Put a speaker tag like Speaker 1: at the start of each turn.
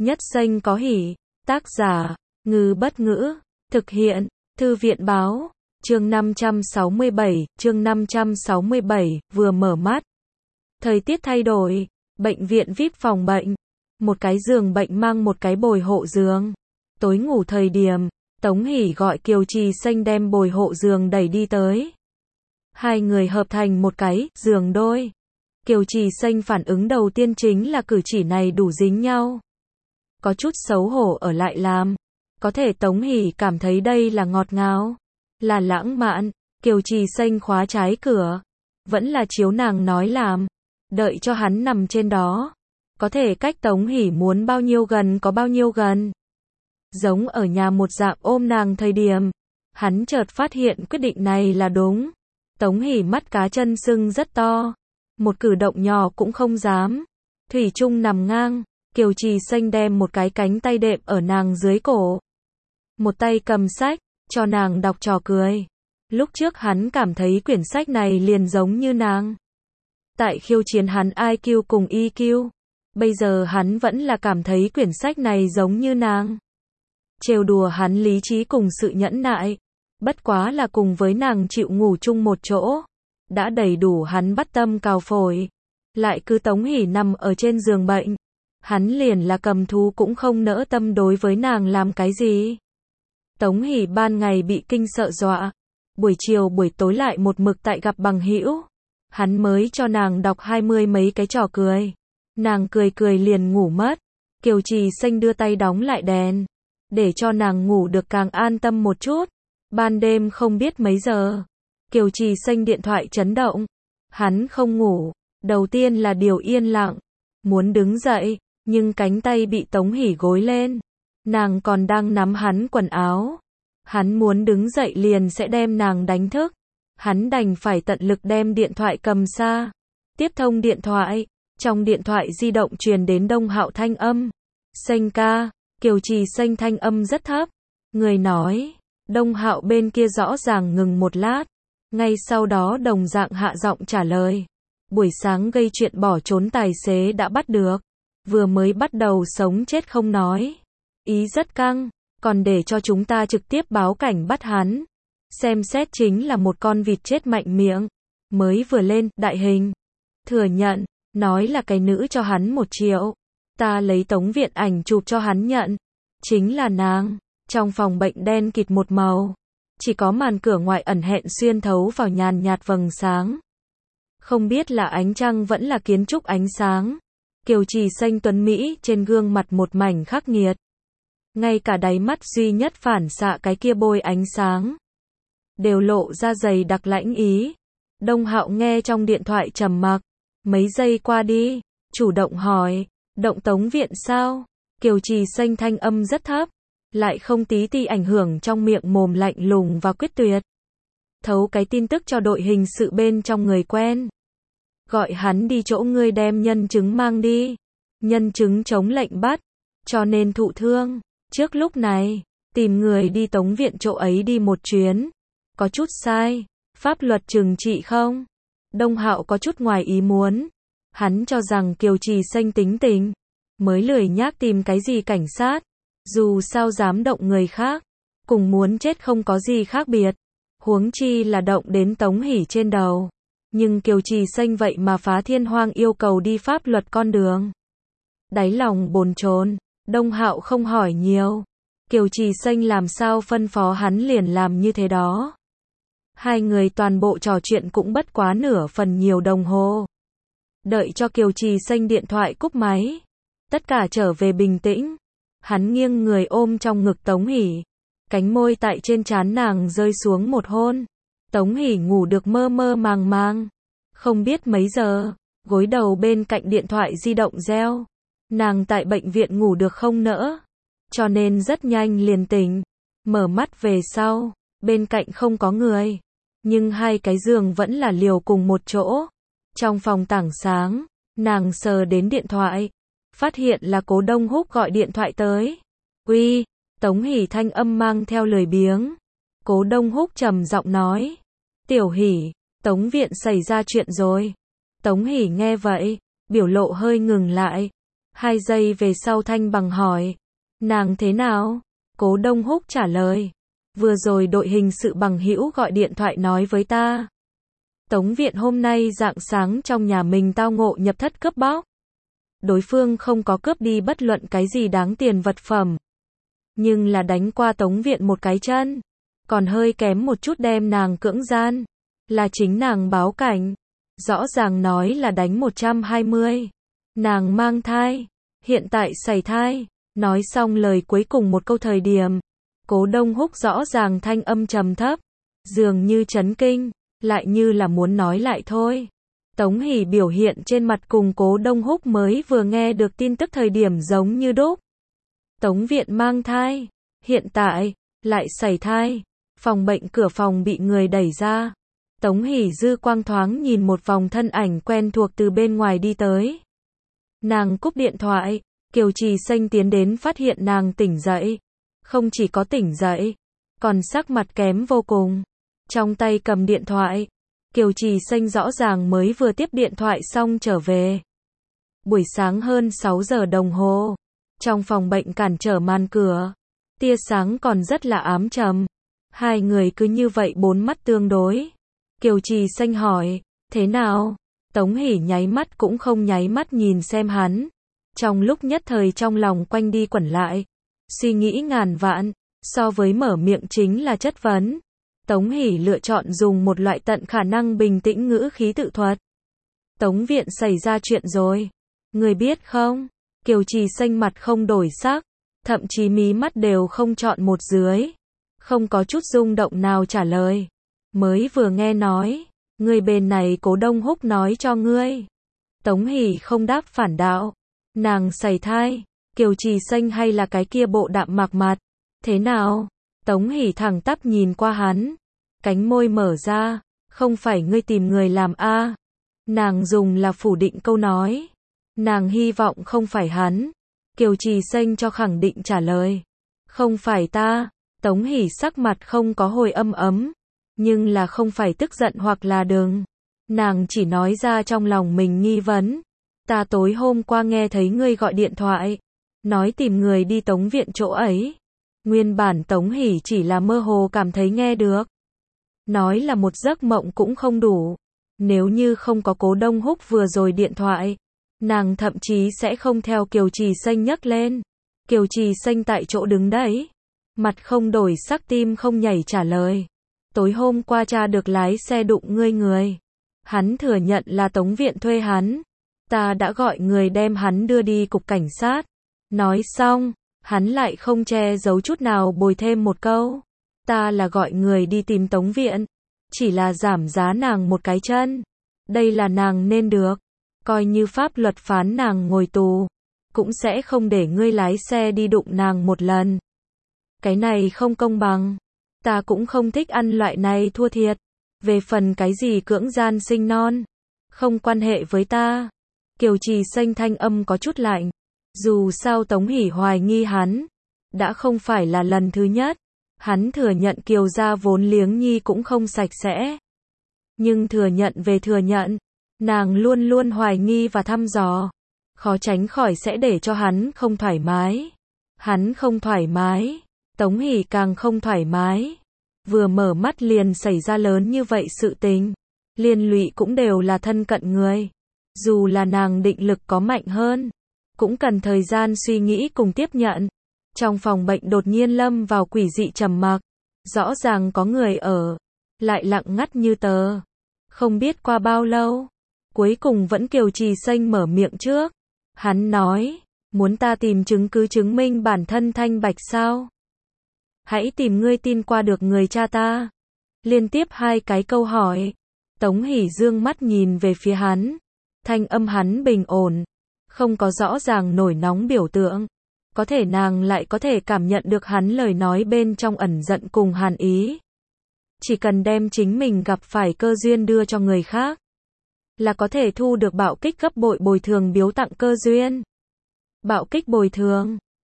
Speaker 1: Nhất xanh có hỉ. Tác giả, Ngư Bất Ngữ. Thực hiện, Thư viện Báo. Chương 567, vừa mở mắt. Thời tiết thay đổi, bệnh viện VIP phòng bệnh. Một cái giường bệnh mang một cái bồi hộ giường. Tối ngủ thời điểm, Tống Hỷ gọi Kiều Trì Xanh đem bồi hộ giường đẩy đi tới. Hai người hợp thành một cái giường đôi. Kiều Trì Xanh phản ứng đầu tiên chính là cử chỉ này đủ dính nhau. Có chút xấu hổ ở lại làm. Có thể Tống Hỷ cảm thấy đây là ngọt ngào, là lãng mạn. Kiều Trì Xanh khóa trái cửa. Vẫn là chiếu nàng nói làm. Đợi cho hắn nằm trên đó. Có thể cách Tống Hỷ muốn bao nhiêu gần có bao nhiêu gần. Giống ở nhà một dạng ôm nàng thời điểm. Hắn chợt phát hiện quyết định này là đúng. Tống Hỷ mắt cá chân sưng rất to. Một cử động nhỏ cũng không dám. Thủy chung nằm ngang. Kiều Trì Xanh đem một cái cánh tay đệm ở nàng dưới cổ. Một tay cầm sách, cho nàng đọc trò cười. Lúc trước hắn cảm thấy quyển sách này liền giống như nàng. Tại khiêu chiến hắn IQ cùng EQ. Bây giờ hắn vẫn là cảm thấy quyển sách này giống như nàng. Trêu đùa hắn lý trí cùng sự nhẫn nại. Bất quá là cùng với nàng chịu ngủ chung một chỗ. Đã đầy đủ hắn bắt tâm cào phổi. Lại cứ Tống Hỷ nằm ở trên giường bệnh. Hắn liền là cầm thú cũng không nỡ tâm đối với nàng làm cái gì. Tống Hỷ ban ngày bị kinh sợ dọa. Buổi chiều buổi tối lại một mực tại gặp bằng hữu. Hắn mới cho nàng đọc 20 mấy cái trò cười. Nàng cười cười liền ngủ mất. Kiều Trì Xanh đưa tay đóng lại đèn. Để cho nàng ngủ được càng an tâm một chút. Ban đêm không biết mấy giờ. Kiều Trì Xanh điện thoại chấn động. Hắn không ngủ. Đầu tiên là điều yên lặng. Muốn đứng dậy. Nhưng cánh tay bị Tống Hỷ gối lên. Nàng còn đang nắm hắn quần áo. Hắn muốn đứng dậy liền sẽ đem nàng đánh thức. Hắn đành phải tận lực đem điện thoại cầm xa. Tiếp thông điện thoại. Trong điện thoại di động truyền đến Đông Hạo thanh âm. Xanh ca. Kiều Trì Xanh thanh âm rất thấp. Người nói. Đông Hạo bên kia rõ ràng ngừng một lát. Ngay sau đó đồng dạng hạ giọng trả lời. Buổi sáng gây chuyện bỏ trốn tài xế đã bắt được. Vừa mới bắt đầu sống chết không nói. Ý rất căng. Còn để cho chúng ta trực tiếp báo cảnh bắt hắn. Xem xét chính là một con vịt chết mạnh miệng. Mới vừa lên, đại hình. Thừa nhận. Nói là cái nữ cho hắn 1 triệu. Ta lấy Tống Viện ảnh chụp cho hắn nhận. Chính là nàng. Trong phòng bệnh đen kịt một màu. Chỉ có màn cửa ngoại ẩn hẹn xuyên thấu vào nhàn nhạt vầng sáng. Không biết là ánh trăng vẫn là kiến trúc ánh sáng. Kiều Trì Xanh tuấn Mỹ trên gương mặt một mảnh khắc nghiệt. Ngay cả đáy mắt duy nhất phản xạ cái kia bôi ánh sáng. Đều lộ ra dày đặc lãnh ý. Đông Hạo nghe trong điện thoại trầm mặc. Mấy giây qua đi. Chủ động hỏi. Động Tống Viện sao? Kiều Trì Xanh thanh âm rất thấp. Lại không tí ti ảnh hưởng trong miệng mồm lạnh lùng và quyết tuyệt. Thấu cái tin tức cho đội hình sự bên trong người quen. Gọi hắn đi chỗ ngươi đem nhân chứng mang đi. Nhân chứng chống lệnh bắt. Cho nên thụ thương. Trước lúc này, tìm người đi Tống Viện chỗ ấy đi một chuyến. Có chút sai. Pháp luật trừng trị không? Đông Hạo có chút ngoài ý muốn. Hắn cho rằng Kiều Trì Xanh tính tình. Mới lười nhác tìm cái gì cảnh sát. Dù sao dám động người khác. Cùng muốn chết không có gì khác biệt. Huống chi là động đến Tống Hỷ trên đầu. Nhưng Kiều Trì Xanh vậy mà phá thiên hoang yêu cầu đi pháp luật con đường. Đáy lòng bồn chồn. Đông Hạo không hỏi nhiều. Kiều Trì Xanh làm sao phân phó hắn liền làm như thế đó. Hai người toàn bộ trò chuyện cũng bất quá nửa phần nhiều đồng hồ. Đợi cho Kiều Trì Xanh điện thoại cúp máy. Tất cả trở về bình tĩnh. Hắn nghiêng người ôm trong ngực Tống Hỷ. Cánh môi tại trên trán nàng rơi xuống một hôn. Tống Hỷ ngủ được mơ mơ màng màng. Không biết mấy giờ. Gối đầu bên cạnh điện thoại di động reo. Nàng tại bệnh viện ngủ được không nỡ. Cho nên rất nhanh liền tỉnh. Mở mắt về sau. Bên cạnh không có người. Nhưng hai cái giường vẫn là liều cùng một chỗ. Trong phòng tảng sáng. Nàng sờ đến điện thoại. Phát hiện là Cố Đông Húc gọi điện thoại tới. Uy. Tống Hỷ thanh âm mang theo lười biếng. Cố Đông Húc trầm giọng nói. Tiểu Hỷ. Tống Viện xảy ra chuyện rồi. Tống Hỷ nghe vậy. Biểu lộ hơi ngừng lại. 2 giây về sau Thanh Bằng hỏi, nàng thế nào? Cố Đông Húc trả lời, vừa rồi đội hình sự bằng hữu gọi điện thoại nói với ta. Tống Viện hôm nay rạng sáng trong nhà mình tao ngộ nhập thất cướp bóc. Đối phương không có cướp đi bất luận cái gì đáng tiền vật phẩm, nhưng là đánh qua Tống Viện một cái chân, còn hơi kém một chút đem nàng cưỡng gian, là chính nàng báo cảnh, rõ ràng nói là đánh 120. Nàng mang thai, hiện tại sảy thai. Nói xong lời cuối cùng một câu thời điểm, Cố Đông Húc rõ ràng thanh âm trầm thấp, dường như chấn kinh, lại như là muốn nói lại thôi. Tống Hỷ biểu hiện trên mặt cùng Cố Đông Húc mới vừa nghe được tin tức thời điểm giống như đúc. Tống Viện mang thai, hiện tại, lại sảy thai, phòng bệnh cửa phòng bị người đẩy ra. Tống Hỷ dư quang thoáng nhìn một vòng thân ảnh quen thuộc từ bên ngoài đi tới. Nàng cúp điện thoại, Kiều Trì Xanh tiến đến phát hiện nàng tỉnh dậy. Không chỉ có tỉnh dậy, còn sắc mặt kém vô cùng. Trong tay cầm điện thoại, Kiều Trì Xanh rõ ràng mới vừa tiếp điện thoại xong trở về. Buổi sáng hơn 6 giờ đồng hồ, trong phòng bệnh cản trở màn cửa, tia sáng còn rất là ám trầm. Hai người cứ như vậy bốn mắt tương đối. Kiều Trì Xanh hỏi, thế nào? Tống Hỷ nháy mắt cũng không nháy mắt nhìn xem hắn. Trong lúc nhất thời trong lòng quanh đi quẩn lại, suy nghĩ ngàn vạn, so với mở miệng chính là chất vấn. Tống Hỷ lựa chọn dùng một loại tận khả năng bình tĩnh ngữ khí tự thuật. Tống Viện xảy ra chuyện rồi. Người biết không? Kiều Trì Xanh mặt không đổi sắc, thậm chí mí mắt đều không chọn một dưới. Không có chút rung động nào trả lời. Mới vừa nghe nói, người bên này Cố Đông Húc nói cho ngươi. Tống Hỷ không đáp phản đạo. Nàng sảy thai, Kiều Trì Xanh hay là cái kia bộ đạm mạc mặt. Thế nào? Tống Hỷ thẳng tắp nhìn qua hắn. Cánh môi mở ra, không phải ngươi tìm người làm a? Nàng dùng là phủ định câu nói. Nàng hy vọng không phải hắn. Kiều Trì Xanh cho khẳng định trả lời. Không phải ta. Tống Hỷ sắc mặt không có hồi âm ấm, nhưng là không phải tức giận hoặc là đừng. Nàng chỉ nói ra trong lòng mình nghi vấn. Ta tối hôm qua nghe thấy ngươi gọi điện thoại, nói tìm người đi Tống Viện chỗ ấy. Nguyên bản Tống Hỷ chỉ là mơ hồ cảm thấy nghe được. Nói là một giấc mộng cũng không đủ. Nếu như không có Cố Đông Húc vừa rồi điện thoại, nàng thậm chí sẽ không theo Kiều Trì Xanh nhấc lên. Kiều Trì Xanh tại chỗ đứng đấy, mặt không đổi sắc tim không nhảy trả lời. Tối hôm qua cha được lái xe đụng ngươi người. Hắn thừa nhận là Tống Viện thuê hắn. Ta đã gọi người đem hắn đưa đi cục cảnh sát. Nói xong, hắn lại không che giấu chút nào bồi thêm một câu. Ta là gọi người đi tìm Tống Viện. Chỉ là giảm giá nàng một cái chân. Đây là nàng nên được. Coi như pháp luật phán nàng ngồi tù, cũng sẽ không để ngươi lái xe đi đụng nàng một lần. Cái này không công bằng. Ta cũng không thích ăn loại này thua thiệt. Về phần cái gì cưỡng gian sinh non, không quan hệ với ta. Kiều Trì Xanh thanh âm có chút lạnh. Dù sao Tống Hỷ hoài nghi hắn. Đã không phải là lần thứ nhất. Hắn thừa nhận Kiều gia vốn liếng nhi cũng không sạch sẽ. Nhưng thừa nhận về thừa nhận, nàng luôn luôn hoài nghi và thăm dò. Khó tránh khỏi sẽ để cho hắn không thoải mái. Hắn không thoải mái, Tống Hỷ càng không thoải mái. Vừa mở mắt liền xảy ra lớn như vậy sự tình. Liên lụy cũng đều là thân cận người. Dù là nàng định lực có mạnh hơn, cũng cần thời gian suy nghĩ cùng tiếp nhận. Trong phòng bệnh đột nhiên lâm vào quỷ dị trầm mặc. Rõ ràng có người ở, lại lặng ngắt như tờ. Không biết qua bao lâu, cuối cùng vẫn Kiều Trì Xanh mở miệng trước. Hắn nói, muốn ta tìm chứng cứ chứng minh bản thân thanh bạch sao? Hãy tìm ngươi tin qua được người cha ta. Liên tiếp hai cái câu hỏi. Tống Hỷ dương mắt nhìn về phía hắn. Thanh âm hắn bình ổn, không có rõ ràng nổi nóng biểu tượng. Có thể nàng lại có thể cảm nhận được hắn lời nói bên trong ẩn giận cùng hàn ý. Chỉ cần đem chính mình gặp phải cơ duyên đưa cho người khác, là có thể thu được bạo kích gấp bội bồi thường biếu tặng cơ duyên. Bạo kích bồi thường,